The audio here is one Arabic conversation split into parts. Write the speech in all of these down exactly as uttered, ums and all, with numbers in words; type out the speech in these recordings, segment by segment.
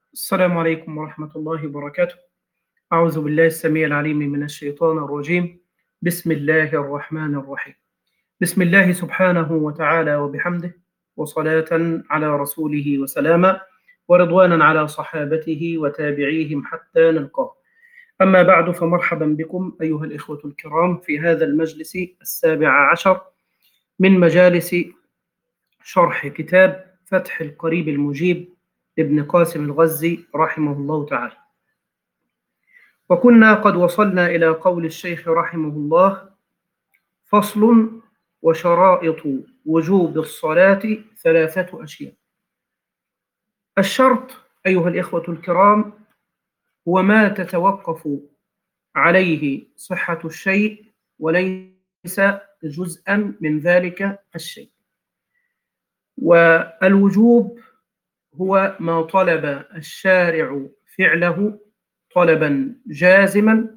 السلام عليكم ورحمة الله وبركاته. أعوذ بالله السميع العليم من الشيطان الرجيم. بسم الله الرحمن الرحيم. بسم الله سبحانه وتعالى وبحمده، وصلاة على رسوله وسلاما، ورضوانا على صحابته وتابعيهم حتى نلقاه. أما بعد، فمرحبا بكم أيها الإخوة الكرام في هذا المجلس السابع عشر من مجالس شرح كتاب فتح القريب المجيب لابن قاسم الغزي رحمه الله تعالى. وكنا قد وصلنا إلى قول الشيخ رحمه الله: فصل: وشرائط وجوب الصلاة ثلاثة أشياء. الشرط أيها الإخوة الكرام هو ما تتوقف عليه صحة الشيء وليس جزءا من ذلك الشيء. والوجوب هو ما طلب الشارع فعله طلبا جازما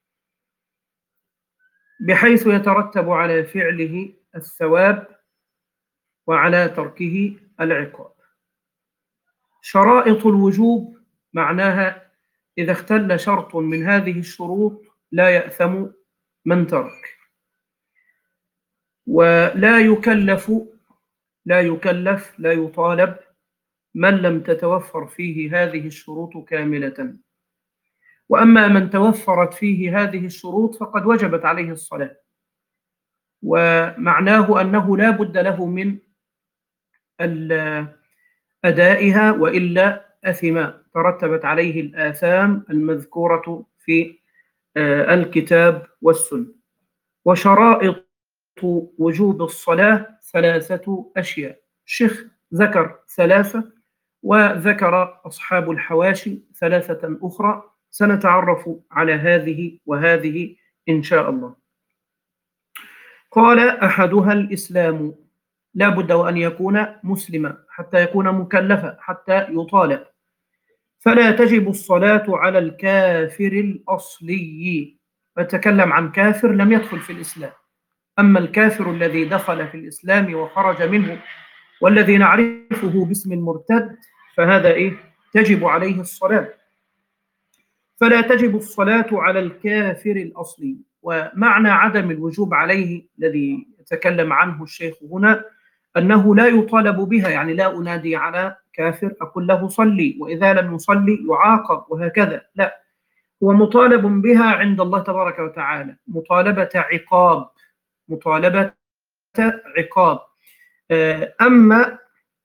بحيث يترتب على فعله الثواب وعلى تركه العقاب. شرائط الوجوب معناها إذا اختل شرط من هذه الشروط لا يأثم من ترك، ولا يكلف لا يكلف لا يطالب من لم تتوفر فيه هذه الشروط كاملة. وأما من توفرت فيه هذه الشروط فقد وجبت عليه الصلاة، ومعناه أنه لا بد له من أدائها وإلا أثم، ترتبت عليه الآثام المذكورة في الكتاب والسنة. وشرائط وجوب الصلاة ثلاثة أشياء. الشيخ ذكر ثلاثة، وذكر أصحاب الحواشي ثلاثة أخرى، سنتعرف على هذه وهذه إن شاء الله. قال: أحدها الإسلام، لا بد وأن يكون مسلما حتى يكون مكلفا حتى يطالب، فلا تجب الصلاة على الكافر الأصلي. أتكلم عن كافر لم يدخل في الإسلام. أما الكافر الذي دخل في الإسلام وخرج منه والذي نعرفه باسم المرتد فهذا إيه؟ تجب عليه الصلاة. فلا تجب الصلاة على الكافر الأصلي. ومعنى عدم الوجوب عليه الذي يتكلم عنه الشيخ هنا أنه لا يطالب بها، يعني لا أنادي على كافر أقول له صلي، وإذا لم يصلي يعاقب وهكذا، لا، هو مطالب بها عند الله تبارك وتعالى مطالبة عقاب مطالبة عقاب أما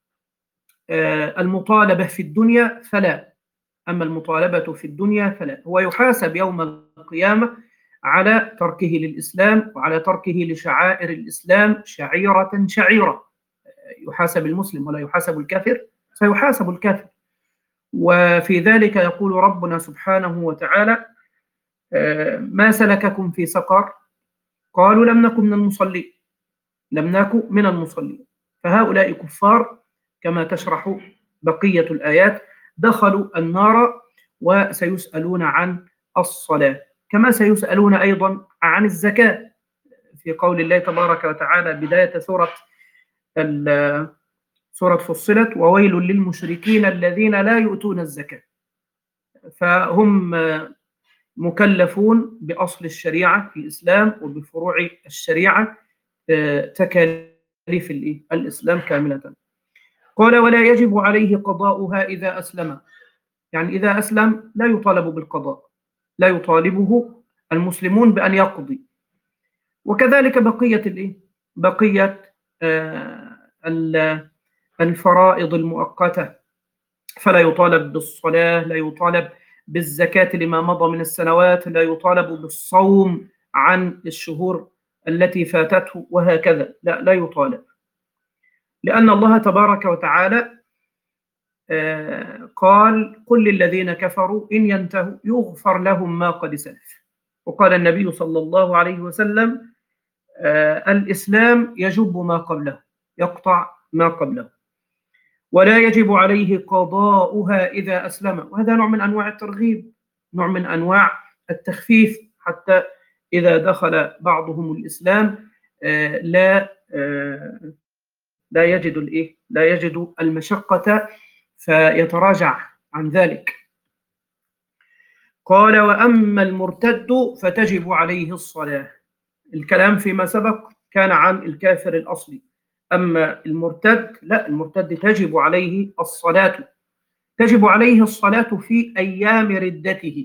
المطالبة في الدنيا فلا أما المطالبة في الدنيا فلا هو يحاسب يوم القيامة على تركه للإسلام وعلى تركه لشعائر الإسلام شعيرة شعيرة. يحاسب المسلم ولا يحاسب الكافر؟ سيحاسب الكافر. وفي ذلك يقول ربنا سبحانه وتعالى: ما سلككم في سقر؟ قالوا لم نكن من المصلين لم نكن من المصلين. فهؤلاء كفار كما تشرح بقية الآيات، دخلوا النار وسيسألون عن الصلاة، كما سيسألون أيضا عن الزكاة في قول الله تبارك وتعالى بداية سورة سورة فصلت: وويل للمشركين الذين لا يؤتون الزكاة. فهم مكلفون بأصل الشريعة في الإسلام وبفروع الشريعة تكاليف الإسلام كاملة. قال: ولا يجب عليه قضاؤها إذا أسلم، يعني إذا أسلم لا يطالب بالقضاء، لا يطالبه المسلمون بأن يقضي. وكذلك بقية الإيه؟ بقية الفرائض المؤقتة، فلا يطالب بالصلاة، لا يطالب بالزكاة لما مضى من السنوات، لا يطالب بالصوم عن الشهور التي فاتته وهكذا، لا لا يطالب، لأن الله تبارك وتعالى قال: قل للذين كفروا إن ينتهوا يغفر لهم ما قد سلف. وقال النبي صلى الله عليه وسلم: الإسلام يجب ما قبله، يقطع ما قبله. ولا يجب عليه قضاؤها إذا أسلم، وهذا نوع من أنواع الترغيب، نوع من أنواع التخفيف، حتى إذا دخل بعضهم الإسلام لا لا يجد الإيه لا يجد المشقة فيتراجع عن ذلك. قال وأما المرتد فتجب عليه الصلاة. الكلام فيما سبق كان عن الكافر الأصلي، أما المرتد لا، المرتد تجب عليه الصلاة، تجب عليه الصلاة في أيام ردته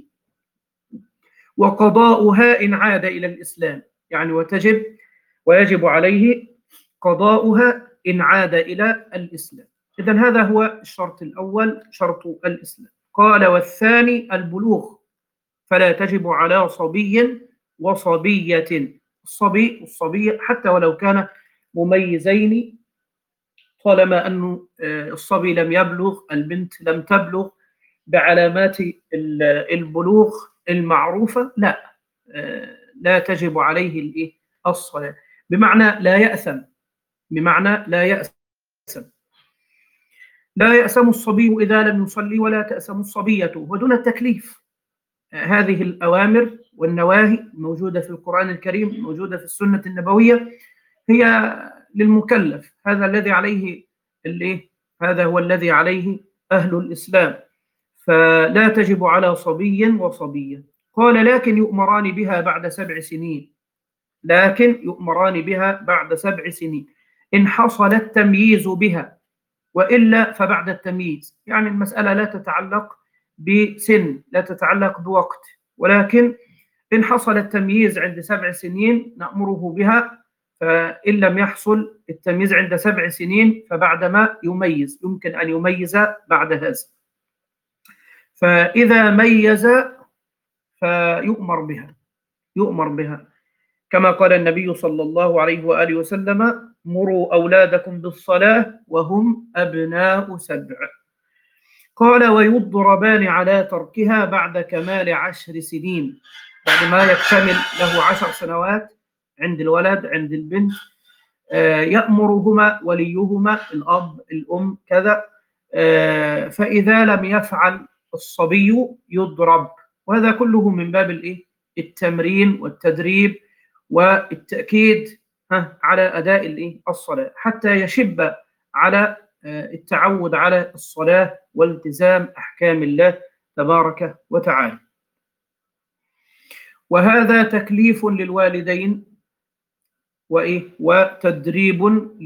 وقضاؤها إن عاد إلى الإسلام، يعني وتجب ويجب عليه قضاؤها إن عاد إلى الإسلام. إذن هذا هو الشرط الأول، شرط الإسلام. قال والثاني البلوغ، فلا تجب على صبي وصبية. الصبي والصبية حتى ولو كان مميزين، طالما أن الصبي لم يبلغ، البنت لم تبلغ بعلامات البلوغ المعروفة، لا لا تجب عليه الصلاة، بمعنى لا يأثم، بمعنى لا يأثم لا يأثم الصبي إذا لم يصلي ولا تأثم الصبية، ودون التكليف. هذه الأوامر والنواهي موجودة في القرآن الكريم، موجودة في السنة النبوية، هي للمكلف. هذا الذي عليه اللي هذا هو الذي عليه أهل الإسلام، فلا تجب على صبي وصبية. قال لكن يؤمران بها بعد سبع سنين، لكن يؤمران بها بعد سبع سنين إن حصل التمييز بها، وإلا فبعد التمييز. يعني المسألة لا تتعلق بسن، لا تتعلق بوقت، ولكن إن حصل التمييز عند سبع سنين نأمره بها، فإن لم يحصل التمييز عند سبع سنين فبعدما يميز، يمكن أن يميز بعد هذا. فإذا ميز فيؤمر بها، يؤمر بها كما قال النبي صلى الله عليه وآله وسلم مروا أولادكم بالصلاة وهم أبناء سبع. قال ويضربان على تركها بعد كمال عشر سنين، بعد ما يكتمل له عشر سنوات عند الولد عند البنت، يأمرهما وليهما الأب الأم كذا، فإذا لم يفعل الصبي يضرب. وهذا كله من باب الإيه؟ التمرين والتدريب والتأكيد على أداء الإيه؟ الصلاة، حتى يشب على التعود على الصلاة والتزام أحكام الله تبارك وتعالى. وهذا تكليف للوالدين وإيه؟ وتدريب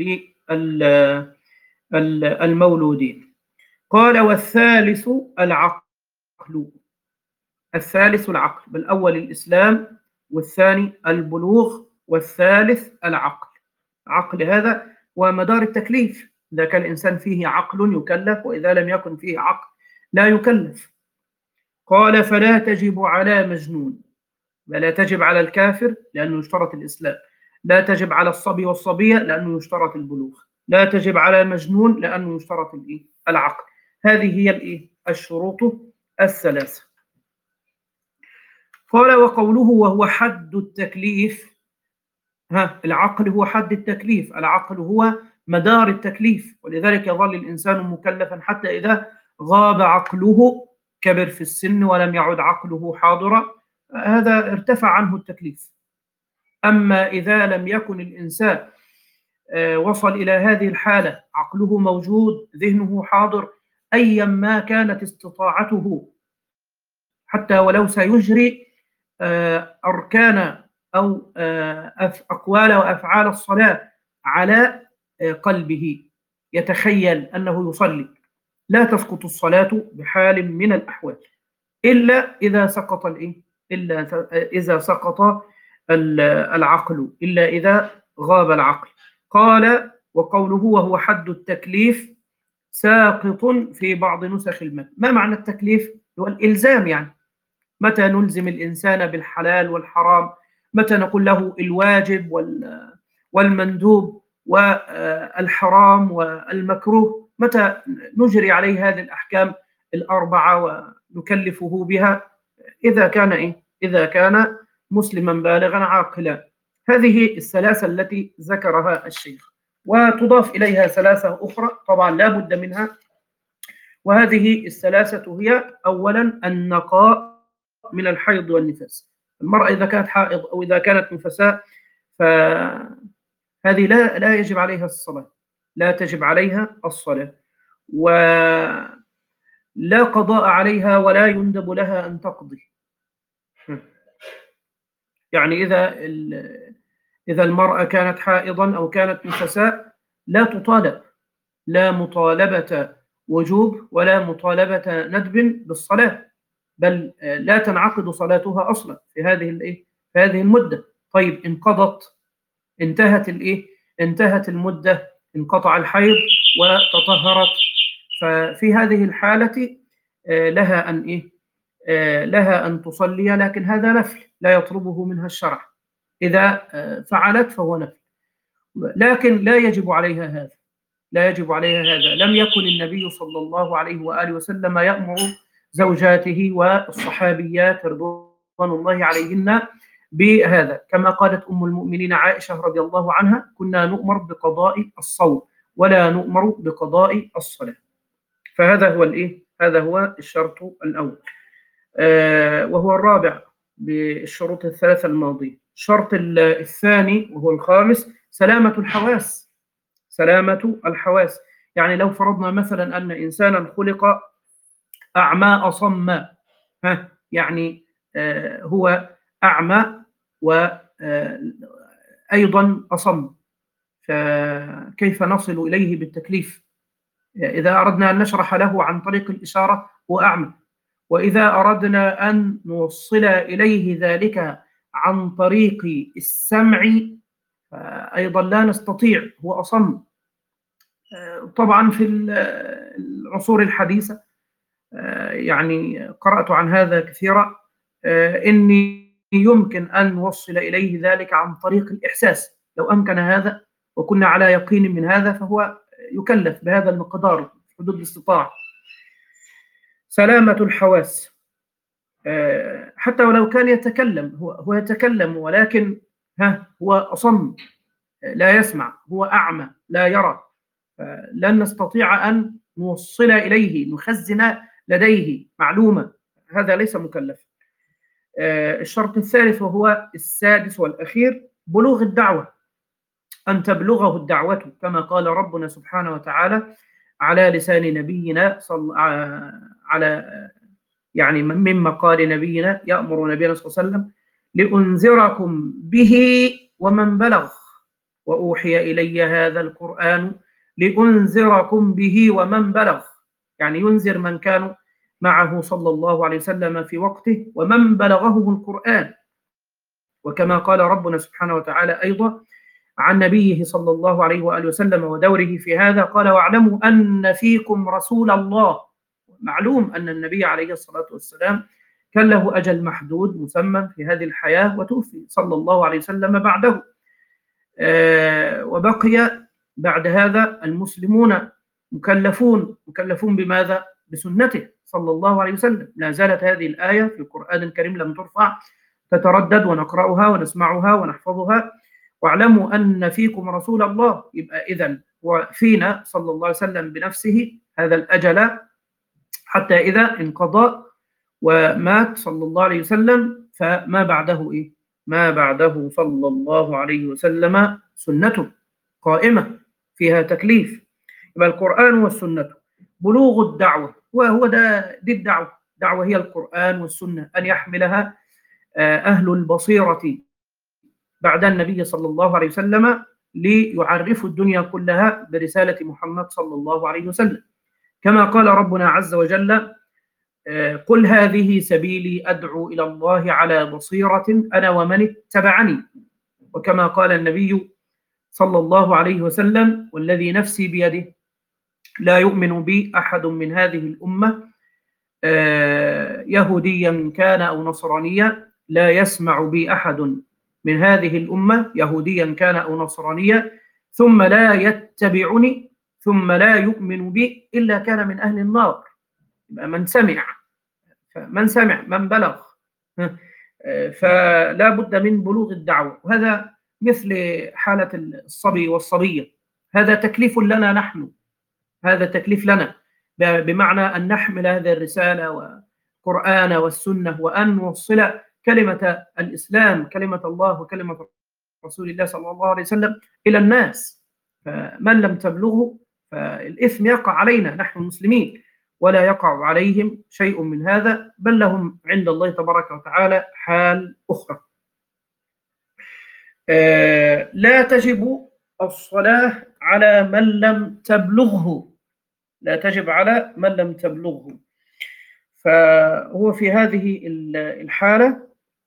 للمولودين. قال والثالث العقل. الثالث العقل، بالأول الإسلام، والثاني البلوغ، والثالث العقل. عقل هذا ومدار التكليف، إذا كان الإنسان فيه عقل يكلف، وإذا لم يكن فيه عقل لا يكلف. قال فلا تجب على مجنون، ولا تجب على الكافر لأنه يشترط الإسلام، لا تجب على الصبي والصبية لأنه يشترط البلوغ، لا تجب على مجنون لأنه يشترط العقل. هذه هي الشروط الثلاثة. قال وقوله وهو حد التكليف، ها العقل هو حد التكليف، العقل هو مدار التكليف، ولذلك يظل الإنسان مكلفا حتى إذا غاب عقله، كبر في السن ولم يعد عقله حاضرا، هذا ارتفع عنه التكليف. أما إذا لم يكن الإنسان وصل إلى هذه الحالة، عقله موجود، ذهنه حاضر، أيا ما كانت استطاعته، حتى ولو سيجري أركان أو أقوال وأفعال الصلاة على قلبه، يتخيل أنه يصلي، لا تسقط الصلاة بحال من الأحوال، إلا إذا سقط الإيه؟ إلا إذا سقط العقل، إلا إذا غاب العقل. قال وقوله وهو حد التكليف ساقط في بعض نسخ المتن. ما معنى التكليف؟ هو الإلزام، يعني متى نلزم الإنسان بالحلال والحرام، متى نقول له الواجب والمندوب والحرام والمكروه، متى نجري عليه هذه الأحكام الأربعة ونكلفه بها، إذا كان إيه؟ إذا كان مسلما بالغا عاقلا. هذه الثلاثة التي ذكرها الشيخ، وتضاف إليها ثلاثة أخرى طبعا لا بد منها، وهذه الثلاثة هي أولا النقاء من الحيض والنفاس. المرأة إذا كانت حائض أو إذا كانت نفساء فهذه لا لا يجب عليها الصلاة، لا تجب عليها الصلاة. و لا قضاء عليها ولا يندب لها أن تقضي. يعني إذا إذا المرأة كانت حائضا أو كانت نفساء لا تطالب، لا مطالبة وجوب ولا مطالبة ندب بالصلاة، بل لا تنعقد صلاتها أصلا في هذه الإيه؟ في هذه المدة. طيب انقضت، انتهت الإيه؟ انتهت المدة، انقطع الحيض وتطهرت، ففي هذه الحالة لها أن إيه؟ لها أن تصلي، لكن هذا نفل لا يطلبه منها الشرع. إذا فعلت فهو نفل، لكن لا يجب عليها هذا، لا يجب عليها هذا. لم يكن النبي صلى الله عليه وآله وسلم يأمر زوجاته والصحابيات رضوان الله عليهن بهذا، كما قالت أم المؤمنين عائشة رضي الله عنها: كنا نؤمر بقضاء الصوم ولا نؤمر بقضاء الصلاة. فهذا هو الإيه؟ هذا هو الشرط الأول، آه وهو الرابع بالشروط الثلاثة الماضية. الشرط الثاني وهو الخامس سلامة الحواس. سلامة الحواس، يعني لو فرضنا مثلا أن إنسانا خلق أعمى أصم، ها يعني آه هو أعمى وأيضا أصم، فكيف نصل إليه بالتكليف؟ إذا أردنا أن نشرح له عن طريق الإشارة هو أعمى، وإذا أردنا أن نوصل إليه ذلك عن طريق السمع أيضا لا نستطيع، هو أصم. طبعا في العصور الحديثة يعني قرأت عن هذا كثيرا، إني يمكن أن نوصل إليه ذلك عن طريق الإحساس. لو أمكن هذا وكنا على يقين من هذا فهو يكلف بهذا المقدار حدود الاستطاعة. سلامة الحواس، حتى ولو كان يتكلم، هو هو يتكلم ولكن ها هو أصم لا يسمع، هو أعمى لا يرى، لن نستطيع أن نوصل إليه، نخزن لديه معلومة، هذا ليس مكلف. الشرط الثالث وهو السادس والأخير بلوغ الدعوة، أن تبلغه الدعوة، كما قال ربنا سبحانه وتعالى على لسان نبينا صل... على يعني مما قال نبينا يأمر نبينا صلى الله عليه وسلم: لأنذركم به ومن بلغ وأوحي إلي هذا القرآن لأنذركم به ومن بلغ، يعني ينذر من كانوا معه صلى الله عليه وسلم في وقته ومن بلغه القرآن. وكما قال ربنا سبحانه وتعالى أيضا عن نبيه صلى الله عليه وآله وسلم ودوره في هذا، قال: واعلموا أن فيكم رسول الله. معلوم أن النبي عليه الصلاة والسلام كان له أجل محدود مسمى في هذه الحياة وتوفي صلى الله عليه وسلم بعده، آه وبقي بعد هذا المسلمون مكلفون مكلفون بماذا؟ بسنته صلى الله عليه وسلم. لا زالت هذه الآية في القرآن الكريم لم ترفع، تتردد ونقرأها ونسمعها ونحفظها: واعلموا أن فيكم رسول الله. يبقى إذن وفينا صلى الله عليه وسلم بنفسه هذا الأجل حتى إذا انقضى ومات صلى الله عليه وسلم، فما بعده إيه؟ ما بعده صلى الله عليه وسلم سنته قائمة فيها تكليف. يبقى القرآن والسنة. بلوغ الدعوة، وهو ده دي الدعوة، الدعوة هي القرآن والسنة، أن يحملها أهل البصيرة بعد النبي صلى الله عليه وسلم ليعرفوا الدنيا كلها برسالة محمد صلى الله عليه وسلم، كما قال ربنا عز وجل: قل هذه سبيلي أدعو إلى الله على بصيرة أنا ومن اتبعني. وكما قال النبي صلى الله عليه وسلم: والذي نفسي بيده لا يؤمن بي أحد من هذه الأمة يهوديا كان أو نصرانيا، لا يسمع بي أحد من هذه الأمة يهوديا كان أو نصرانيا ثم لا يتبعني ثم لا يؤمن بي إلا كان من أهل النار. من سمع من سمع من بلغ، فلا بد من بلوغ الدعوة. وهذا مثل حالة الصبي والصبية، هذا تكليف لنا نحن، هذا تكليف لنا بمعنى أن نحمل هذه الرسالة والقرآن والسنة، وأن نوصل كلمة الإسلام، كلمة الله وكلمة رسول الله صلى الله عليه وسلم إلى الناس. فمن لم تبلغه فالإثم يقع علينا نحن المسلمين، ولا يقع عليهم شيء من هذا، بل لهم عند الله تبارك وتعالى حال أخرى. آه لا تجب الصلاة على من لم تبلغه، لا تجب على من لم تبلغه، فهو في هذه الحالة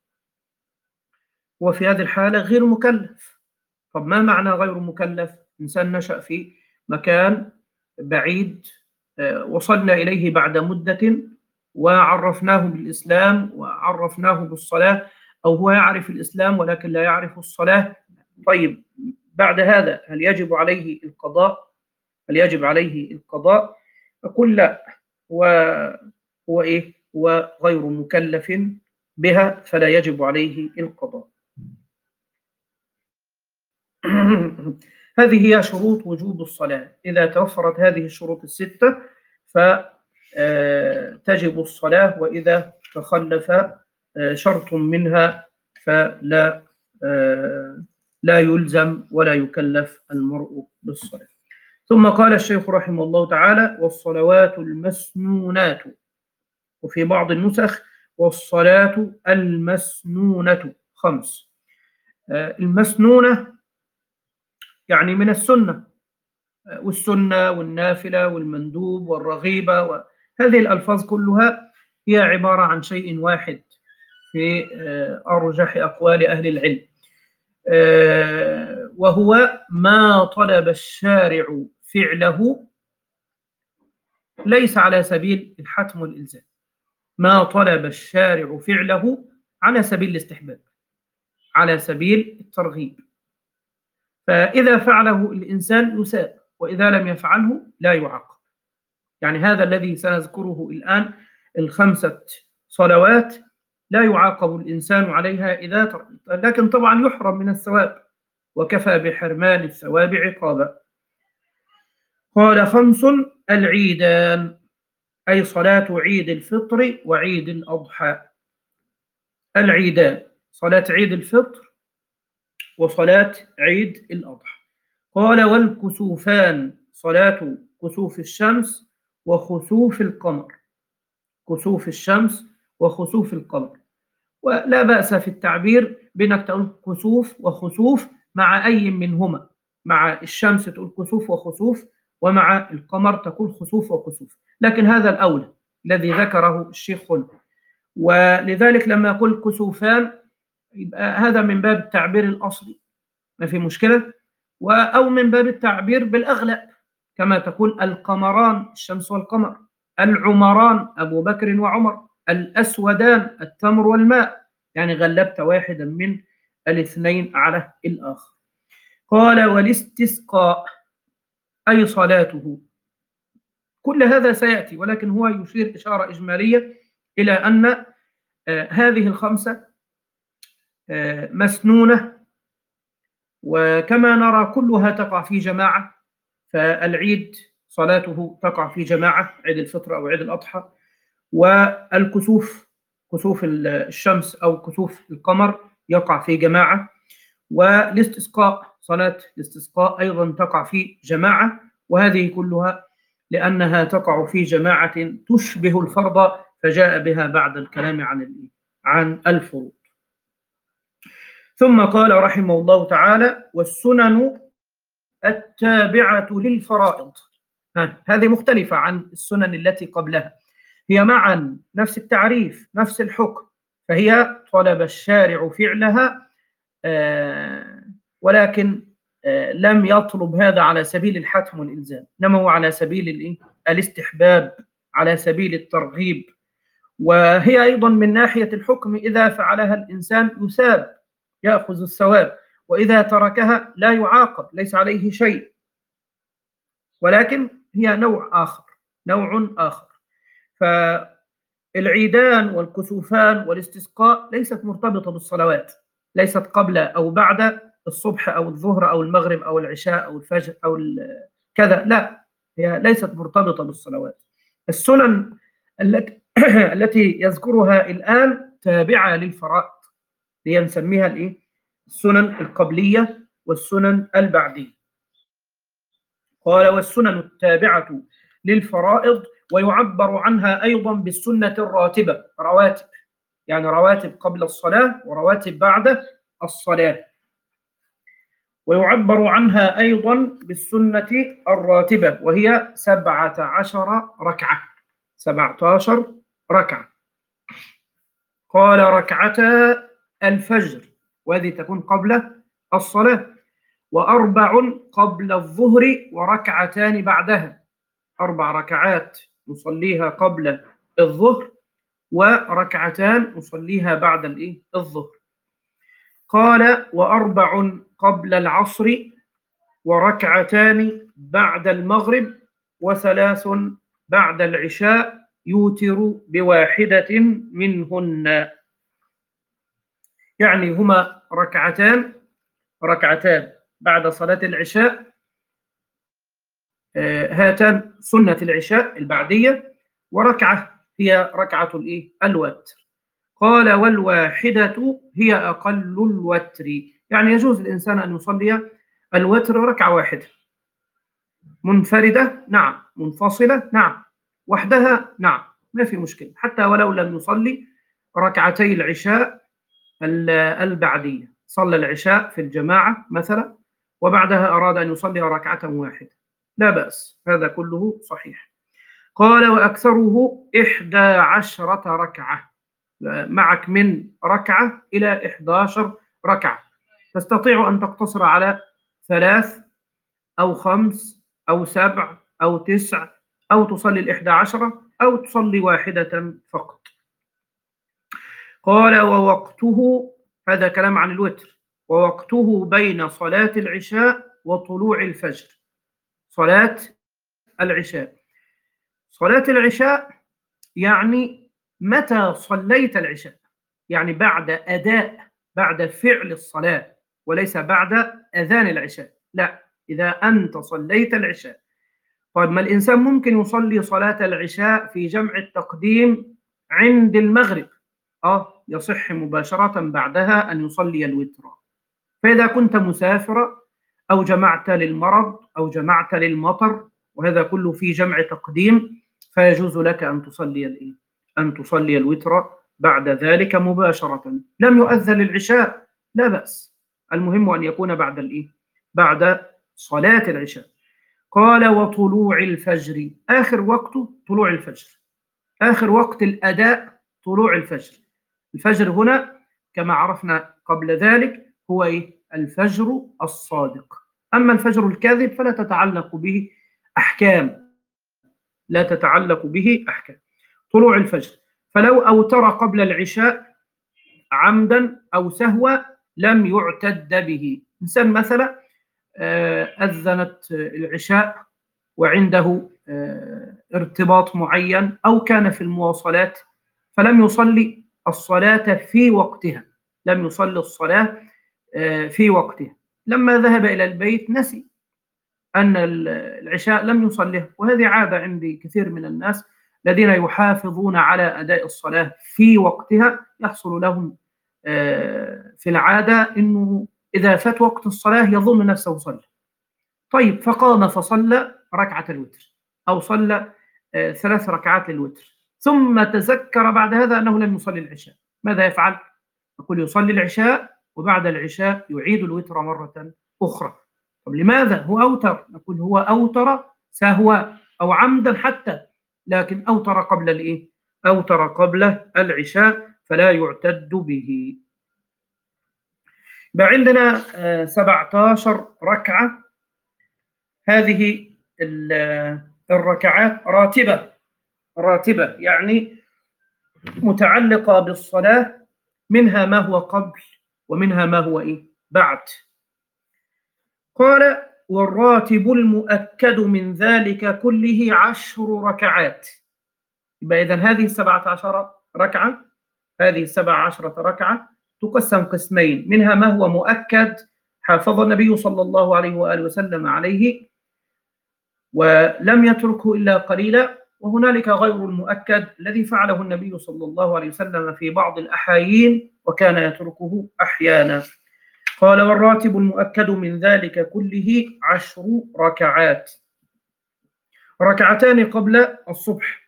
وفي هذه الحالة غير مكلف. طب ما معنى غير مكلف؟ إنسان نشأ في مكان بعيد، وصلنا إليه بعد مدة وعرفناه بالإسلام وعرفناه بالصلاة، أو هو يعرف الإسلام ولكن لا يعرف الصلاة. طيب بعد هذا هل يجب عليه القضاء؟ هل يجب عليه القضاء؟ أقول لا، هو هو إيه؟ هو غير مكلف بها، فلا يجب عليه القضاء. هذه هي شروط وجوب الصلاة. إذا توفرت هذه الشروط الستة فتجب الصلاة، وإذا تخلف شرط منها فلا لا يلزم ولا يكلف المرء بالصلاة. ثم قال الشيخ رحمه الله تعالى: والصلوات المسنونات، وفي بعض النسخ والصلاة المسنونة خمس. المسنونة يعني من السنة، والسنة والنافلة والمندوب والرغيبة، وهذه الألفاظ كلها هي عبارة عن شيء واحد في أرجح أقوال أهل العلم، وهو ما طلب الشارع فعله ليس على سبيل الحتم والإلزام، ما طلب الشارع فعله على سبيل الاستحباب، على سبيل الترغيب، فإذا فعله الإنسان يثاب، وإذا لم يفعله لا يعاقب. يعني هذا الذي سنذكره الآن، الخمسة صلوات لا يعاقب الإنسان عليها إذا ترك، لكن طبعا يحرم من الثواب، وكفى بحرمان الثواب عقابا. قال: خمس: العيدان، أي صلاة عيد الفطر وعيد الأضحى. العيدان صلاة عيد الفطر وصلاة عيد الأضحى. قال: والكسوفان، صلاة كسوف الشمس وخسوف القمر، كسوف الشمس وخسوف القمر. ولا بأس في التعبير بأنك تقول كسوف وخسوف مع أي منهما، مع الشمس تقول كسوف وخسوف، ومع القمر تقول خسوف وكسوف، لكن هذا الأولى الذي ذكره الشيخ هنا. ولذلك لما يقول كسوفان يبقى هذا من باب التعبير الأصلي، ما في مشكلة، أو من باب التعبير بالأغلب، كما تقول القمران، الشمس والقمر، العمران، أبو بكر وعمر، الأسودان، التمر والماء، يعني غلبت واحدا من الاثنين على الآخر. قال: والاستسقاء، أي صلاته. كل هذا سيأتي، ولكن هو يشير إشارة إجمالية إلى أن آه هذه الخمسة آه مسنونة، وكما نرى كلها تقع في جماعة، فالعيد صلاته تقع في جماعة، عيد الفطر أو عيد الأضحى، والكسوف، كسوف الشمس أو كسوف القمر يقع في جماعة، والاستسقاء، صلاة الاستسقاء أيضا تقع في جماعة، وهذه كلها لأنها تقع في جماعة تشبه الفرض، فجاء بها بعد الكلام عن عن الفروض. ثم قال رحمه الله تعالى: والسنن التابعة للفرائض. هذه مختلفة عن السنن التي قبلها، هي معا نفس التعريف نفس الحكم، فهي طلب الشارع فعلها آه ولكن آه لم يطلب هذا على سبيل الحتم والإلزام، إنما هو على سبيل الاستحباب، على سبيل الترغيب. وهي أيضا من ناحية الحكم إذا فعلها الإنسان يثاب، يأخذ الثواب، وإذا تركها لا يعاقب، ليس عليه شيء، ولكن هي نوع آخر، نوع آخر. فالعيدان والكسوفان والاستسقاء ليست مرتبطة بالصلوات، ليست قبل أو بعد الصبح أو الظهر أو المغرب أو العشاء أو الفجر أو كذا، لا، هي ليست مرتبطة بالصلوات. السنن التي التي يذكرها الآن تابعة للفرائض، هي نسميها الإيه؟ السنن القبلية والسنن البعدية. قال: والسنن التابعة للفرائض ويعبر عنها أيضا بالسنة الراتبة، رواتب، يعني رواتب قبل الصلاة ورواتب بعد الصلاة. ويعبر عنها أيضا بالسنة الراتبة وهي سبعة عشر ركعة، سبعة عشر ركعة. قال ركعتا الفجر، وهذه تكون قبل الصلاة، وأربع قبل الظهر وركعتان بعدها، أربع ركعات نصليها قبل الظهر وركعتان نصليها بعد الإيه؟ الظهر. قال وأربع قبل العصر وركعتان بعد المغرب وثلاث بعد العشاء يوتر بواحدة منهن، يعني هما ركعتان ركعتان بعد صلاة العشاء، هاتان سنة العشاء البعدية، وركعة هي ركعة الإيه؟ الوتر. قال والواحدة هي أقل الوتر، يعني يجوز الإنسان أن يصلي الوتر ركعة واحدة، منفردة نعم، منفصلة نعم، وحدها نعم، ما في مشكلة، حتى ولو لم يصلي ركعتي العشاء البعدية، صلى العشاء في الجماعة مثلا وبعدها أراد أن يصلي ركعة واحدة، لا بأس، هذا كله صحيح. قال وأكثره إحدى عشرة ركعة، معك من ركعة إلى إحدى عشر ركعة، تستطيع أن تقتصر على ثلاث أو خمس أو سبع أو تسع، أو تصلي الإحدى عشرة أو تصلي واحدة فقط. قال ووقته، هذا كلام عن الوتر، ووقته بين صلاة العشاء وطلوع الفجر. صلاة العشاء، صلاة العشاء يعني متى صليت العشاء، يعني بعد أداء، بعد فعل الصلاة، وليس بعد أذان العشاء، لا، إذا أنت صليت العشاء. طيب ما الإنسان ممكن يصلي صلاة العشاء في جمع التقديم عند المغرب، آه يصح مباشرة بعدها أن يصلي الوتر. فإذا كنت مسافرا أو جمعت للمرض أو جمعت للمطر، وهذا كله في جمع تقديم، فيجوز لك أن تصلي الإيه؟ أن تصلي الوتر بعد ذلك مباشرة. لم يؤذن للعشاء لا بأس، المهم أن يكون بعد الإيه؟ بعد صلاة العشاء. قال وطلوع الفجر، آخر وقته طلوع الفجر، آخر وقت الأداء طلوع الفجر. الفجر هنا كما عرفنا قبل ذلك هو إيه؟ الفجر الصادق. أما الفجر الكاذب فلا تتعلق به أحكام، لا تتعلق به أحكام. طلوع الفجر، فلو أوتر قبل العشاء عمدا أو سهوا لم يعتد به. إنسان مثلا أذنت العشاء وعنده ارتباط معين أو كان في المواصلات فلم يصلي الصلاة في وقتها، لم يصلي الصلاة في وقتها، لما ذهب إلى البيت نسي أن العشاء لم يصليها. وهذه عادة عند كثير من الناس الذين يحافظون على أداء الصلاة في وقتها، يحصل لهم في العادة أنه إذا فات وقت الصلاة يظن نفسه صلى. طيب فقام فصلى ركعة الوتر أو صلى ثلاث ركعات للوتر، ثم تذكر بعد هذا أنه لم يصلي العشاء، ماذا يفعل؟ يقول يصلي العشاء وبعد العشاء يعيد الوتر مرة أخرى. طب لماذا؟ هو أوتر، نقول هو أوتر سهوا أو عمدا حتى، لكن أوتر قبل الإيه؟ أوتر قبل العشاء فلا يعتد به. بقى عندنا سبعة عشر ركعة، هذه الركعات راتبة، راتبة يعني متعلقة بالصلاة، منها ما هو قبل ومنها ما هو إيه؟ بعد. قال والراتب المؤكد من ذلك كله عشر ركعات. يبقى إذن هذه السبعة عشر ركعة، هذه السبعة عشرة ركعة تقسم قسمين، منها ما هو مؤكد حافظ النبي صلى الله عليه وآله وسلم عليه ولم يتركه إلا قليلا، وهنالك غير المؤكد الذي فعله النبي صلى الله عليه وسلم في بعض الأحايين وكان يتركه أحيانا. قال والراتب المؤكد من ذلك كله عشر ركعات. ركعتان قبل الصبح،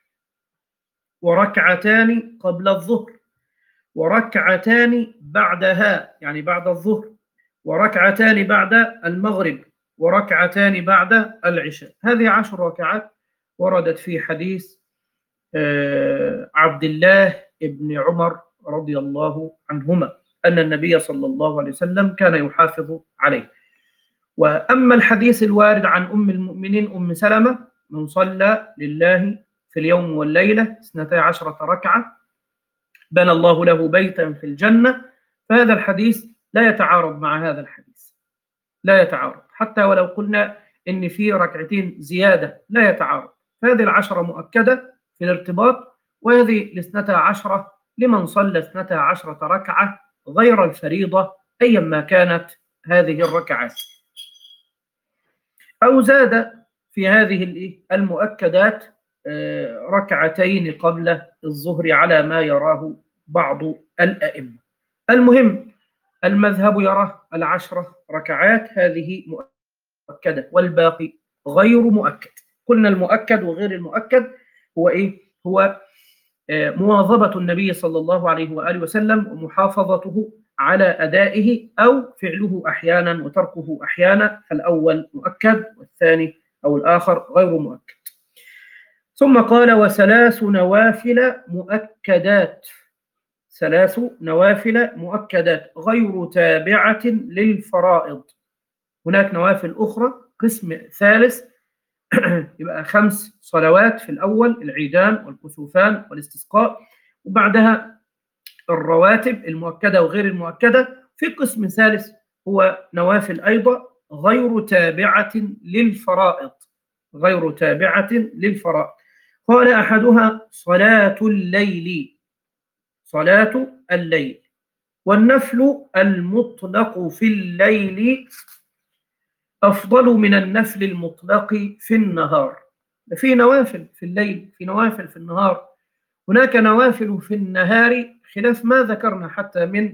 وركعتان قبل الظهر، وركعتان بعدها يعني بعد الظهر، وركعتان بعد المغرب، وركعتان بعد العشاء. هذه عشر ركعات وردت في حديث عبد الله بن عمر رضي الله عنهما أن النبي صلى الله عليه وسلم كان يحافظ عليه. وأما الحديث الوارد عن أم المؤمنين أم سلمة: من صلى لله في اليوم والليلة اثنتي عشرة ركعة بنى الله له بيتا في الجنة، فهذا الحديث لا يتعارض مع هذا الحديث، لا يتعارض، حتى ولو قلنا إن في ركعتين زيادة لا يتعارض. هذه العشرة مؤكدة في الارتباط، وهذه الاثنتا عشرة لمن صلى اثنتا عشرة ركعة غير الفريضة أيما كانت هذه الركعات، أو زاد في هذه المؤكدات ركعتين قبل الظهر على ما يراه بعض الأئمة. المهم المذهب يرى العشرة ركعات هذه مؤكدة والباقي غير مؤكد. قلنا المؤكد وغير المؤكد هو إيه؟ هو مواظبة النبي صلى الله عليه وآله وسلم ومحافظته على أدائه أو فعله أحيانا وتركه أحيانا، فالأول مؤكد والثاني أو الآخر غير مؤكد. ثم قال: وثلاث نوافل مؤكدات، ثلاث نوافل مؤكدات غير تابعة للفرائض. هناك نوافل أخرى قسم ثالث يبقى خمس صلوات في الأول: العيدان والكسوفان والاستسقاء، وبعدها الرواتب المؤكدة وغير المؤكدة. في قسم ثالث هو نوافل أيضا غير تابعة للفرائض، غير تابعة للفرائض. قال: أحدها صلاة الليل، صلاة الليل. والنفل المطلق في الليل أفضل من النفل المطلق في النهار. في نوافل في الليل، في نوافل في النهار. هناك نوافل في النهار خلاف ما ذكرنا حتى من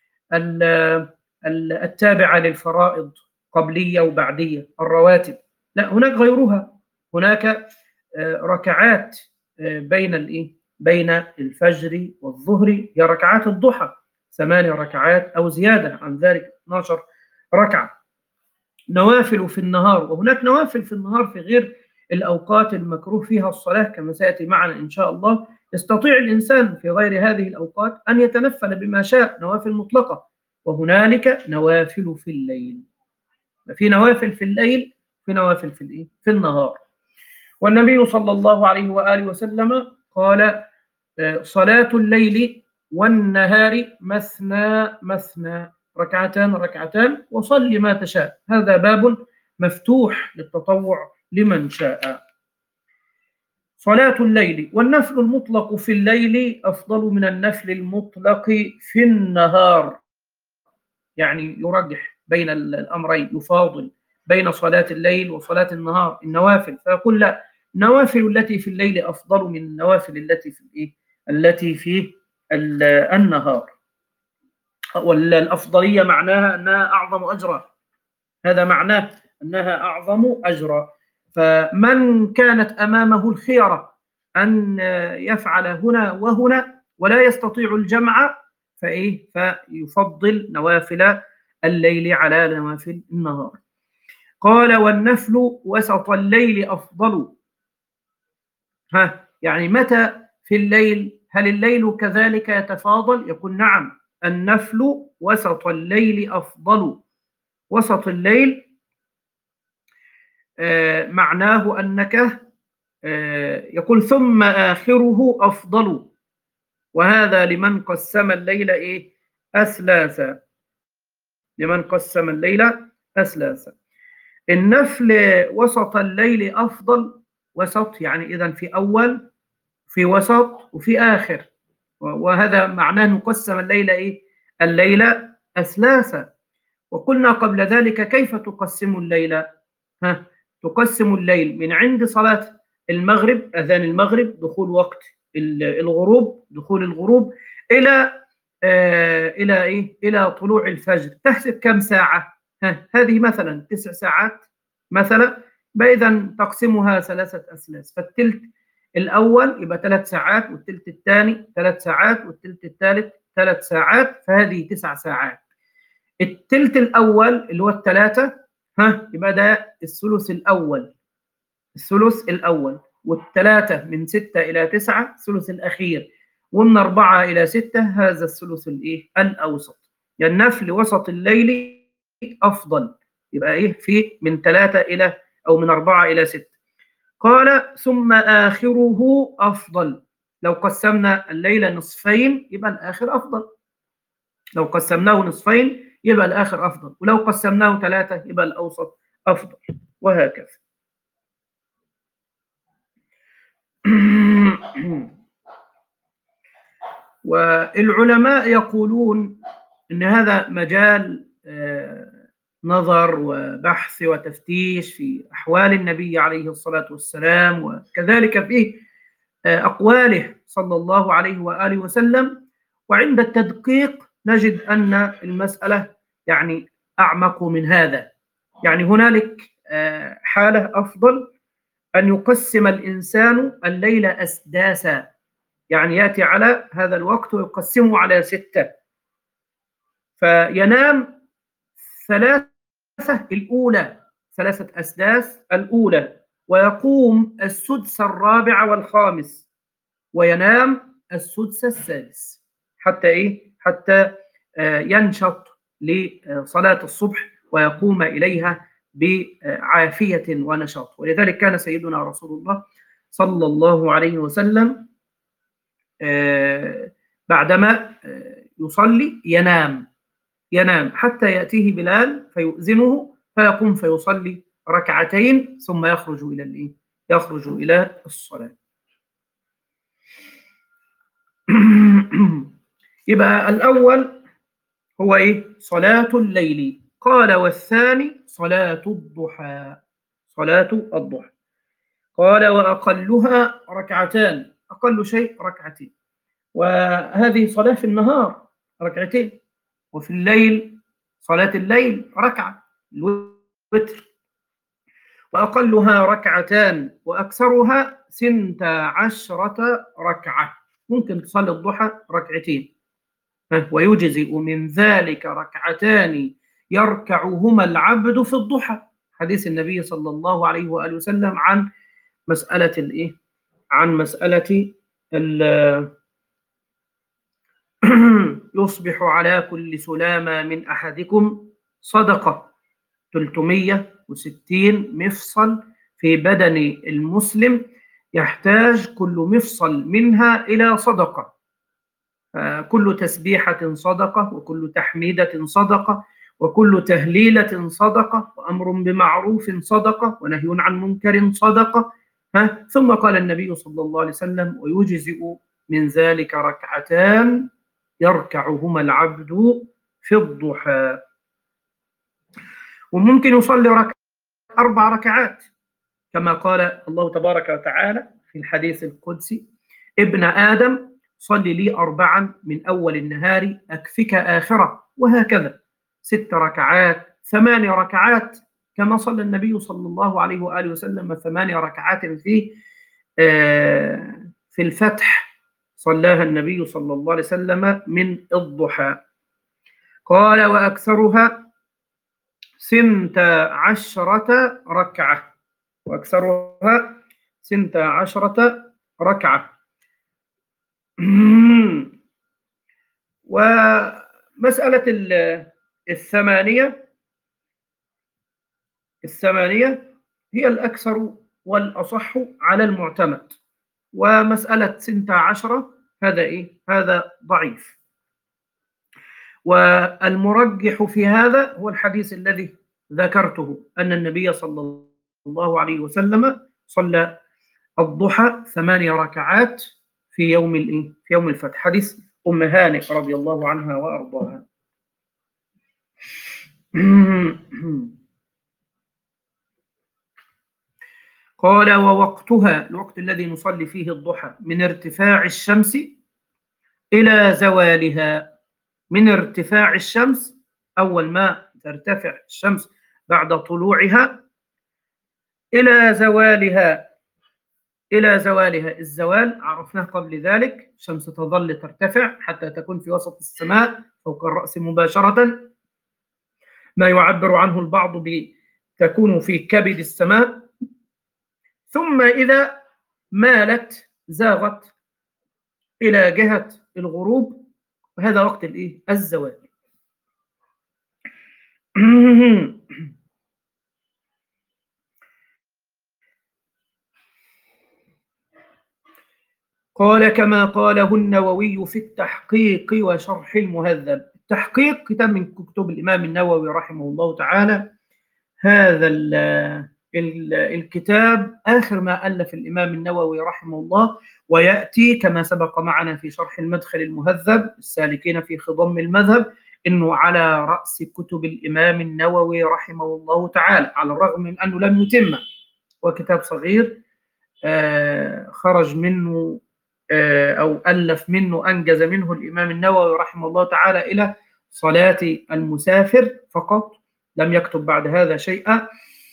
التابعة للفرائض قبلية وبعدية الرواتب، لا، هناك غيرها. هناك ركعات بين الايه بين الفجر والظهر، هي ركعات الضحى، ثمان ركعات او زياده عن ذلك اثنتي عشرة ركعه. نوافل في النهار، وهناك نوافل في النهار في غير الاوقات المكروه فيها الصلاه كما سياتي معنا ان شاء الله. يستطيع الانسان في غير هذه الاوقات ان يتنفل بما شاء، نوافل مطلقه. وهنالك نوافل في الليل، في نوافل في الليل، في نوافل في الايه في النهار. والنبي صلى الله عليه وآله وسلم قال: صلاة الليل والنهار مثنى مثنى، ركعتان ركعتان، وصل ما تشاء. هذا باب مفتوح للتطوع لمن شاء. صلاة الليل. والنفل المطلق في الليل أفضل من النفل المطلق في النهار، يعني يرجح بين الأمرين، يفاضل بين صلاة الليل وصلاة النهار النوافل، فيقول لا، النوافل التي في الليل أفضل من النوافل التي في الإيه؟ التي في النهار. والأفضلية معناها أنها أعظم أجرا، هذا معناه أنها أعظم أجرا. فمن كانت أمامه الخيرة أن يفعل هنا وهنا ولا يستطيع الجمع فإيه فيفضل نوافل الليل على نوافل النهار. قال: والنفل وسط الليل أفضل. ها يعني متى في الليل؟ هل الليل كذلك يتفاضل؟ يقول نعم، النفل وسط الليل أفضل. وسط الليل آه معناه أنك آه يقول ثم آخره أفضل، وهذا لمن قسم الليل إيه أثلاثا، لمن قسم الليل أثلاثا. النفل وسط الليل أفضل، وسط يعني إذن في أول، في وسط، وفي آخر، وهذا معناه نقسم الليل إيه؟ الليل أثلاثا. وقلنا قبل ذلك كيف تقسم الليل؟ ها تقسم الليل من عند صلاة المغرب، أذان المغرب، دخول وقت الغروب، دخول الغروب، إلى آه إلى إيه؟ إلى طلوع الفجر. تحسب كم ساعة؟ ها هذه مثلا تسع ساعات مثلا، فإذا تقسمها ثلاثة أثلاث، فالتلت الأول يبقى ثلاث ساعات، والتلت الثاني ثلاث ساعات، والتلت الثالث ثلاث ساعات، فهذه تسع ساعات. التلت الأول اللي هو الثلاثة، ها يبقى ده الثلث الأول، الثلث الأول، والثلاثة من ستة إلى تسعة الثلث الأخير، ومن أربعة إلى ستة هذا الثلث الإيه الأوسط. يعني النفل وسط الليل أفضل، يبقى إيه في من ثلاثة إلى أو من أربعة إلى ستة. قال ثم آخره أفضل. لو قسمنا الليل نصفين يبقى الآخر أفضل، لو قسمناه نصفين يبقى الآخر أفضل، ولو قسمناه ثلاثة يبقى الأوسط أفضل، وهكذا. والعلماء يقولون إن هذا مجال نظر وبحث وتفتيش في أحوال النبي عليه الصلاة والسلام، وكذلك في أقواله صلى الله عليه وآله وسلم. وعند التدقيق نجد أن المسألة يعني أعمق من هذا. يعني هنالك حالة أفضل أن يقسم الإنسان الليل أسداسا، يعني يأتي على هذا الوقت ويقسمه على ستة، فينام ثلاثة الأولى، ثلاثة أسداس الأولى، ويقوم السدس الرابع والخامس، وينام السدس السادس، حتى إيه؟ حتى ينشط لصلاة الصبح ويقوم إليها بعافية ونشاط. ولذلك كان سيدنا رسول الله صلى الله عليه وسلم بعدما يصلي ينام ينام حتى يأتيه بلال فيؤذنه فيقوم فيصلي ركعتين ثم يخرج إلى الإيه؟ يخرج إلى الصلاة. يبقى الأول هو إيه؟ صلاة الليل. قال والثاني صلاة الضحى، صلاة الضحى. قال وأقلها ركعتان، أقل شيء ركعتين، وهذه صلاة في النهار ركعتين، وفي الليل صلاة الليل ركعة الوتر. وأقلها ركعتان وأكثرها سنت عشرة ركعة، ممكن تصلي الضحى ركعتين، ويجزئ من ذلك ركعتان يركعهما العبد في الضحى، حديث النبي صلى الله عليه وآله وسلم عن مسألة الإيه؟ عن مسألة يصبح على كل سلامة من أحدكم صدقة، ثلاثمائة وستين مفصل في بدن المسلم يحتاج كل مفصل منها إلى صدقة، كل تسبيحة صدقة، وكل تحميدة صدقة، وكل تهليلة صدقة، وأمر بمعروف صدقة، ونهي عن منكر صدقة. ها؟ ثم قال النبي صلى الله عليه وسلم ويجزئ من ذلك ركعتان يركعهما العبد في الضحى. وممكن يصلي ركع أربع ركعات كما قال الله تبارك وتعالى في الحديث القدسي: ابن آدم صل لي أربعا من أول النهار أكفك آخرة، وهكذا ست ركعات، ثمان ركعات، كما صلى النبي صلى الله عليه وآله وسلم ثمان ركعات في في الفتح، صلاها النبي صلى الله عليه وسلم من الضحى. قال وأكثرها سنت عشرة ركعة، وأكثرها سنت عشرة ركعة. ومسألة الثمانية الثمانية هي الأكثر والأصح على المعتمد، ومسألة سنت عشرة هذا إيه؟ هذا ضعيف. والمرجح في هذا هو الحديث الذي ذكرته، أن النبي صلى الله عليه وسلم صلى الضحى ثماني ركعات في يوم الإيه؟ في يوم الفتح، حديث أم هانئ رضي الله عنها وأرضاها. قال ووقتها، الوقت الذي نصلي فيه الضحى، من ارتفاع الشمس إلى زوالها. من ارتفاع الشمس، أول ما ترتفع الشمس بعد طلوعها إلى زوالها. إلى زوالها، الزوال عرفناه قبل ذلك، الشمس تظل ترتفع حتى تكون في وسط السماء فوق الرأس مباشرة، ما يعبر عنه البعض بتكون في كبد السماء، ثم إذا مالت زاغت إلى جهة الغروب، وهذا وقت الإيه؟ الزوال. قال كما قاله النووي في التحقيق وشرح المهذب. التحقيق كتاب من كتب الإمام النووي رحمه الله تعالى. هذا ال ال الكتاب آخر ما ألف الإمام النووي رحمه الله، ويأتي كما سبق معنا في شرح المدخل المهذب السالكين في خضم المذهب إنه على رأس كتب الإمام النووي رحمه الله تعالى، على الرغم من أنه لم يتم، وكتاب صغير آه خرج منه آه أو ألف منه أنجز منه الإمام النووي رحمه الله تعالى إلى صلاة المسافر فقط، لم يكتب بعد هذا شيئا،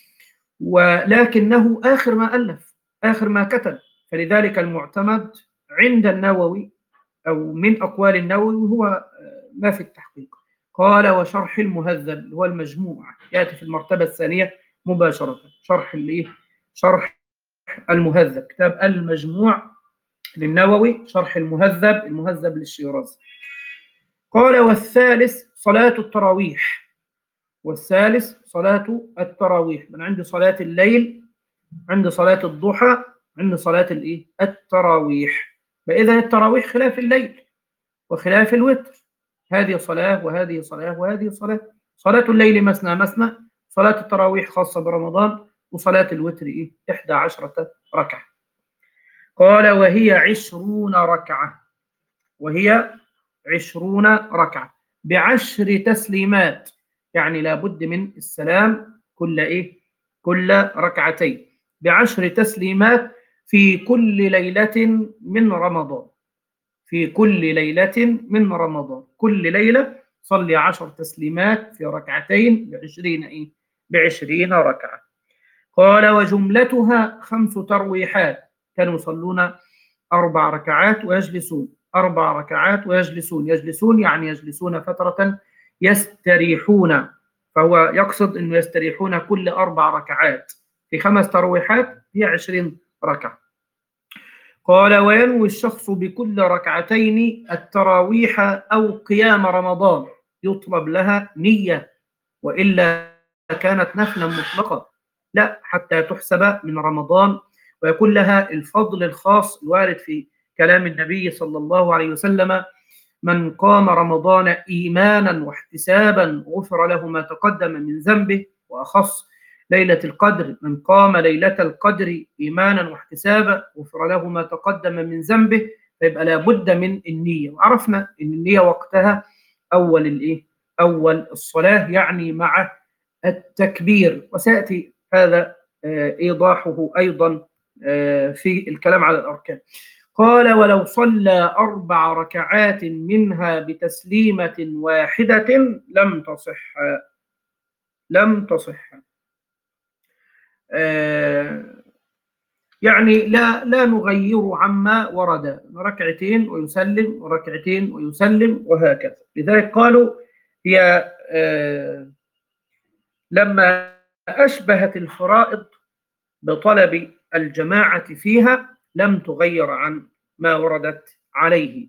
ولكنه آخر ما ألف، آخر ما كتب، فلذلك المعتمد عند النووي أو من أقوال النووي هو ما في التحقيق. قال وشرح المهذب هو المجموع، يأتي في المرتبة الثانية مباشرة، شرح اللي شرح المهذب، كتاب المجموع للنووي، شرح المهذب، المهذب للشيرازي. قال والثالث صلاة التراويح. والثالث صلاة التراويح، من عند صلاة الليل، عند صلاة الضحى، عند صلاة الايه؟ التراويح. فإذا التراويح خلاف الليل وخلاف الوتر، هذه صلاة وهذه صلاة وهذه صلاة. صلاة الليل مثنى مثنى، صلاة التراويح خاصة برمضان، وصلاة الوتر إيه؟ إحدى عشرة ركعة. قال وهي عشرون ركعة، وهي عشرون ركعة بعشر تسليمات، يعني لابد من السلام كل إيه؟ كل ركعتين، بعشر تسليمات في كل ليلة من رمضان، في كل ليلة من رمضان، كل ليلة صلي عشر تسليمات في ركعتين بعشرين إيه؟ بعشرين ركعة. قال وجملتها خمس ترويحات، كانوا يصلون أربع ركعات ويجلسون، أربع ركعات ويجلسون، يجلسون يعني يجلسون فترة يستريحون، فهو يقصد أنه يستريحون كل أربع ركعات في خمس ترويحات هي عشرين ركعة. قال وينوي الشخص بكل ركعتين التراويح أو قيام رمضان، يطلب لها نية، وإلا كانت نفلا مطلقة، لا حتى تحسب من رمضان ويكون لها الفضل الخاص الوارد في كلام النبي صلى الله عليه وسلم: من قام رمضان إيمانا واحتسابا غفر له ما تقدم من ذنبه، وأخص ليلة القدر: من قام ليلة القدر إيمانا واحتسابا غفر له ما تقدم من ذنبه. فيبقى لابد من النية، وعرفنا أن النية وقتها أول الإيه؟ أول الصلاة، يعني مع التكبير، وسيأتي هذا إيضاحه أيضا في الكلام على الأركان. قال ولو صلى أربع ركعات منها بتسليمة واحدة لم تصح، لم تصح. يعني لا لا نغير عما ورد، ركعتين ويسلم وركعتين ويسلم وهكذا. لذلك قالوا هي لما أشبهت الفرائض بطلب الجماعة فيها لم تغير عن ما وردت عليه.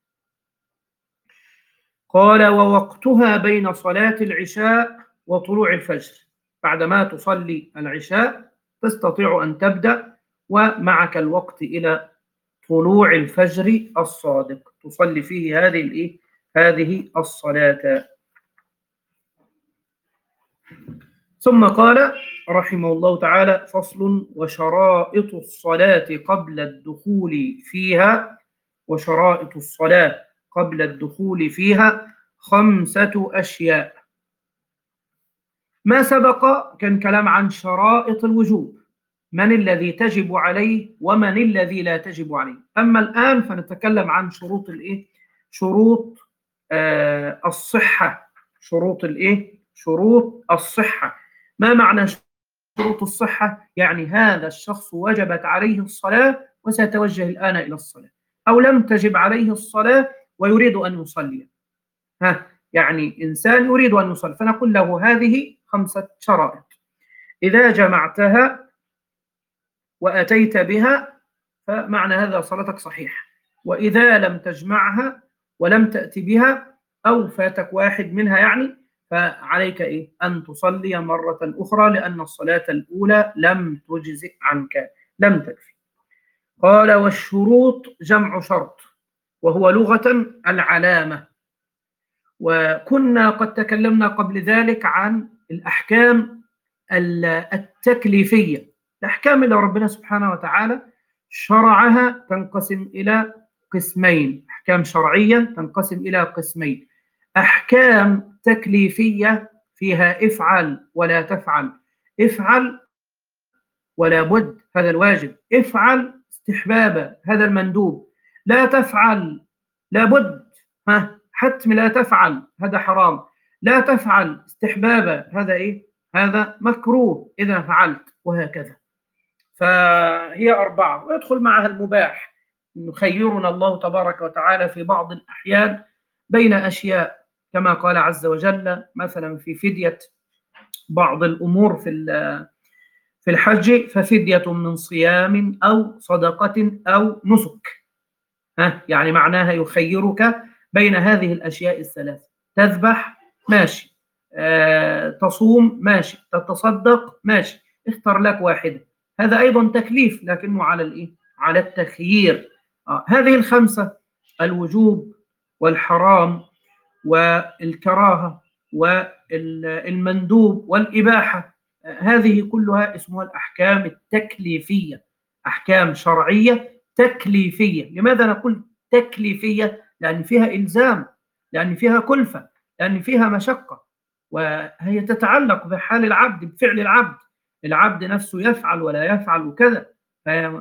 قال ووقتها بين صلاة العشاء وطلوع الفجر، بعدما تصلي العشاء تستطيع أن تبدأ ومعك الوقت إلى طلوع الفجر الصادق تصلي فيه هذه الإيه؟ هذه الصلاة. ثم قال رحمه الله تعالى: فصل وشرائط الصلاة قبل الدخول فيها، وشرائط الصلاة قبل الدخول فيها خمسة أشياء. ما سبق كان كلام عن شرائط الوجوب، من الذي تجب عليه ومن الذي لا تجب عليه. أما الآن فنتكلم عن شروط الإيه؟ شروط آه الصحة، شروط الإيه؟ شروط الصحة. ما معنى شروط الصحة يعني هذا الشخص وجبت عليه الصلاة وسيتوجه الآن إلى الصلاة، أو لم تجب عليه الصلاة ويريد أن يصلي. ها يعني إنسان يريد أن يصلي، فنقول له هذه خمسة شرائط، إذا جمعتها وأتيت بها فمعنى هذا صلاتك صحيحة، وإذا لم تجمعها ولم تأتي بها أو فاتك واحد منها يعني فعليك إيه؟ أن تصلي مرة أخرى، لأن الصلاة الأولى لم تجزئ عنك، لم تكفي. قال والشروط جمع شرط، وهو لغة العلامة. وكنا قد تكلمنا قبل ذلك عن الأحكام التكليفية، الأحكام اللي ربنا سبحانه وتعالى شرعها تنقسم إلى قسمين، أحكام شرعية تنقسم إلى قسمين، أحكام تكليفية فيها افعل ولا تفعل، افعل ولا بد هذا الواجب، افعل استحبابا هذا المندوب، لا تفعل لابد ها حتم لا تفعل هذا حرام، لا تفعل استحبابا هذا ايه؟ هذا مكروه اذا فعلت، وهكذا. فهي أربعة، ويدخل معها المباح، يخيرنا الله تبارك وتعالى في بعض الأحيان بين أشياء كما قال عز وجل مثلا في فدية بعض الأمور في في الحج، ففدية من صيام أو صدقة أو نسك. ها يعني معناها يخيرك بين هذه الأشياء الثلاث، تذبح ماشي، آه، تصوم ماشي، تتصدق ماشي، اختر لك واحدة، هذا أيضا تكليف لكنه على الإيه؟ على التخيير. آه. هذه الخمسة، الوجوب والحرام والكراهة والمندوب والإباحة، هذه كلها اسمها الأحكام التكليفية، أحكام شرعية تكليفية. لماذا نقول تكليفية؟ لأن فيها إلزام، لأن فيها كلفة، لأن فيها مشقة، وهي تتعلق بحال العبد، بفعل العبد، العبد نفسه يفعل ولا يفعل وكذا، فهي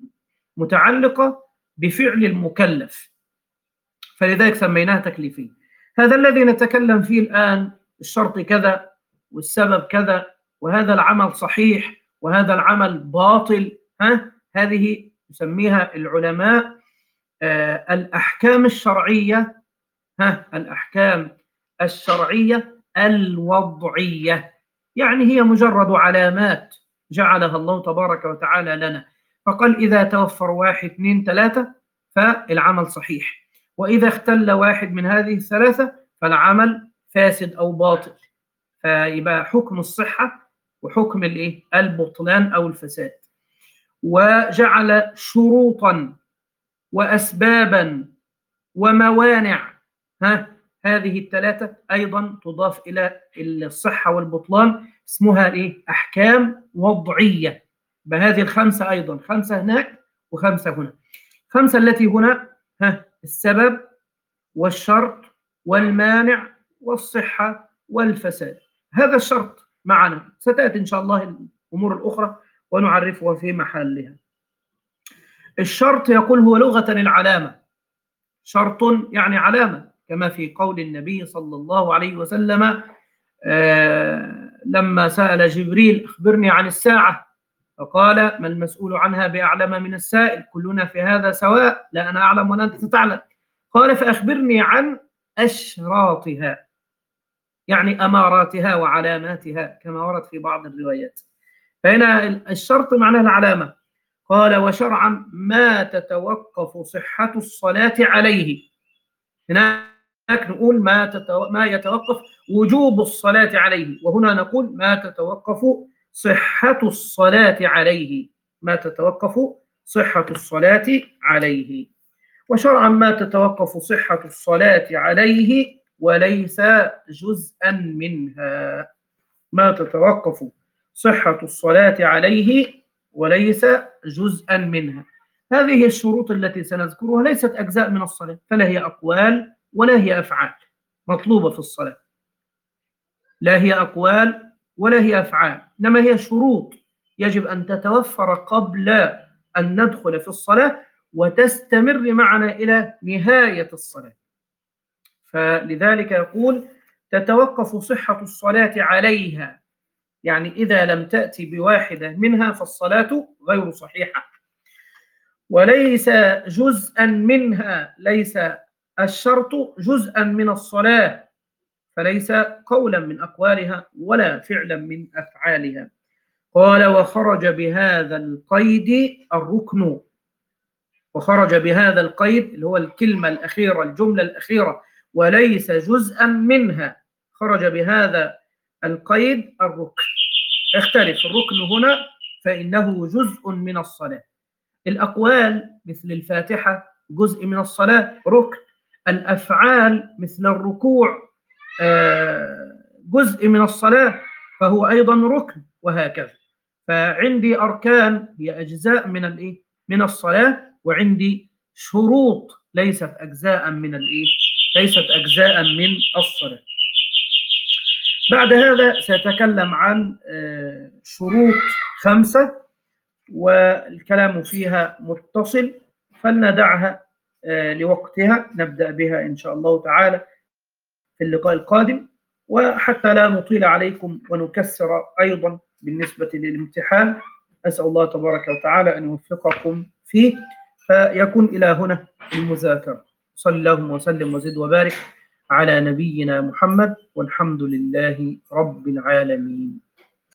متعلقة بفعل المكلف، فلذلك سميناها تكليفية. هذا الذي نتكلم فيه الآن، الشرط كذا والسبب كذا، وهذا العمل صحيح وهذا العمل باطل، ها هذه يسميها العلماء آه الأحكام الشرعية، ها الأحكام الشرعية الوضعية، يعني هي مجرد علامات جعلها الله تبارك وتعالى لنا، فقال إذا توفر واحد اثنين ثلاثة فالعمل صحيح، وإذا اختل واحد من هذه الثلاثة فالعمل فاسد أو باطل، فيبقى حكم الصحة وحكم الإيه؟ البطلان أو الفساد. وجعل شروطا وأسبابا وموانع، ها هذه الثلاثة أيضا تضاف إلى الصحة والبطلان، اسمها إيه؟ أحكام وضعية. بهذه الخمسة أيضا، خمسة هناك وخمسة هنا. خمسة التي هنا ها السبب والشرط والمانع والصحة والفساد. هذا الشرط معنا، ستأتي إن شاء الله الأمور الأخرى ونعرفها في محلها. الشرط يقول هو لغة العلامة، شرط يعني علامة، كما في قول النبي صلى الله عليه وسلم آه لما سأل جبريل أخبرني عن الساعة، فقال ما المسؤول عنها بأعلم من السائل، كلنا في هذا سواء، لا أنا أعلم ولا أنت تعلم. قال فأخبرني عن أشراطها، يعني أماراتها وعلاماتها كما ورد في بعض الروايات. فهنا الشرط معناه العلامة. قال وشرعا ما تتوقف صحة الصلاة عليه، هناك نقول ما, تتو... ما يتوقف وجوب الصلاة عليه، وهنا نقول ما تتوقف صحة الصلاة عليه، ما تتوقف صحة الصلاة عليه. وشرعا ما تتوقف صحة الصلاة عليه وليس جزءا منها، ما تتوقف صحة الصلاة عليه وليس جزءا منها. هذه الشروط التي سنذكرها ليست أجزاء من الصلاة، فلا هي أقوال ولا هي أفعال مطلوبة في الصلاة، لا هي أقوال ولا هي أفعال، إنما هي شروط يجب أن تتوفر قبل أن ندخل في الصلاة وتستمر معنا إلى نهاية الصلاة. فلذلك يقول تتوقف صحة الصلاة عليها، يعني إذا لم تأتي بواحدة منها فالصلاة غير صحيحة. وليس جزءا منها، ليس الشرط جزءا من الصلاة، فليس قولا من أقوالها ولا فعلا من أفعالها. قال وخرج بهذا القيد الركن، وخرج بهذا القيد اللي هو الكلمة الأخيرة، الجملة الأخيرة وليس جزءا منها، خرج بهذا القيد الركن. اختلف الركن هنا فإنه جزء من الصلاة. الأقوال مثل الفاتحة جزء من الصلاة ركن، الأفعال مثل الركوع جزء من الصلاة فهو أيضا ركن، وهكذا. فعندي أركان هي أجزاء من الإيه؟ من الصلاة، وعندي شروط ليست أجزاء من الإيه؟ ليست أجزاء من الصلاة. بعد هذا سأتكلم عن شروط خمسة والكلام فيها متصل، فلندعها لوقتها، نبدأ بها إن شاء الله تعالى في اللقاء القادم. وحتى لا نطيل عليكم ونكسر أيضا بالنسبة للامتحان، أسأل الله تبارك وتعالى أن يوفقكم فيه فيكون إلى هنا المذاكرة. صلى اللهم وسلم وزد وبارك على نبينا محمد، والحمد لله رب العالمين.